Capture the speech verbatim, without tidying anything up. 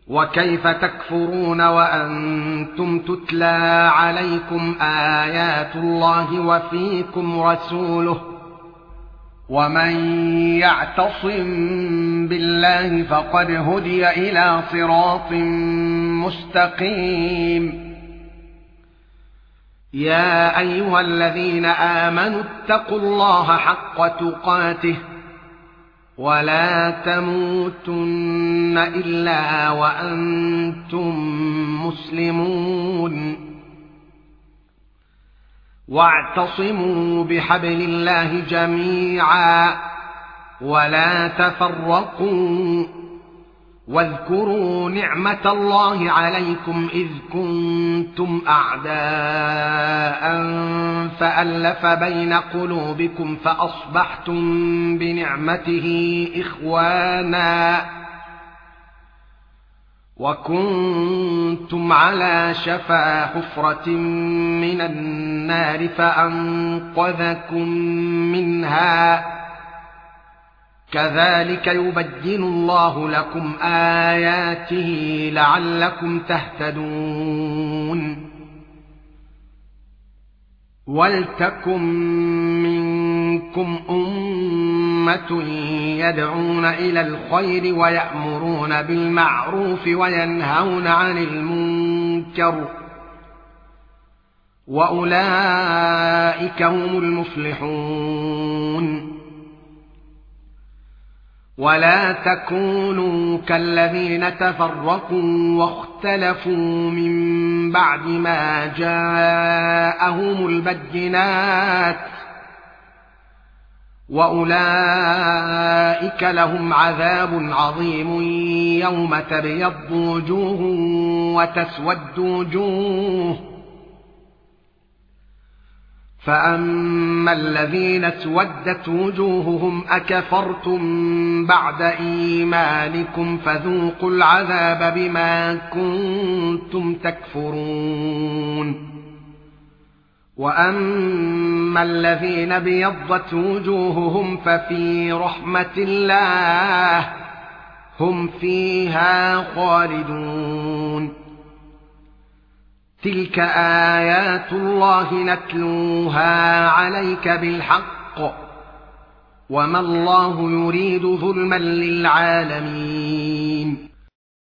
وكيف تكفرون وأنتم تتلى عليكم آيات الله وفيكم رسوله ومن يعتصم بالله فقد هدي إلى صراط مستقيم. يا أيها الذين آمنوا اتقوا الله حق تقاته ولا تموتن إلا وأنتم مسلمون. واعتصموا بحبل الله جميعا ولا تفرقوا. واذكروا نعمة الله عليكم إذ كنتم أعداء فألف بين قلوبكم فأصبحتم بنعمته إخوانا وكنتم على شفا حفرة من النار فأنقذكم منها. كذلك يبين الله لكم آياته لعلكم تهتدون. ولتكن منكم أمة يدعون إلى الخير ويأمرون بالمعروف وينهون عن المنكر وأولئك هم المفلحون. ولا تكونوا كالذين تفرقوا واختلفوا من بعد ما جاءهم البينات وأولئك لهم عذاب عظيم يوم تبيض وجوه وتسود وجوه. فأما الذين اسودت وجوههم أكفرتم بعد إيمانكم فذوقوا العذاب بما كنتم تكفرون. وأما الذين ابيضت وجوههم ففي رحمة الله هم فيها خالدون. تلك آيات الله نتلوها عليك بالحق وما الله يريد ظلما للعالمين.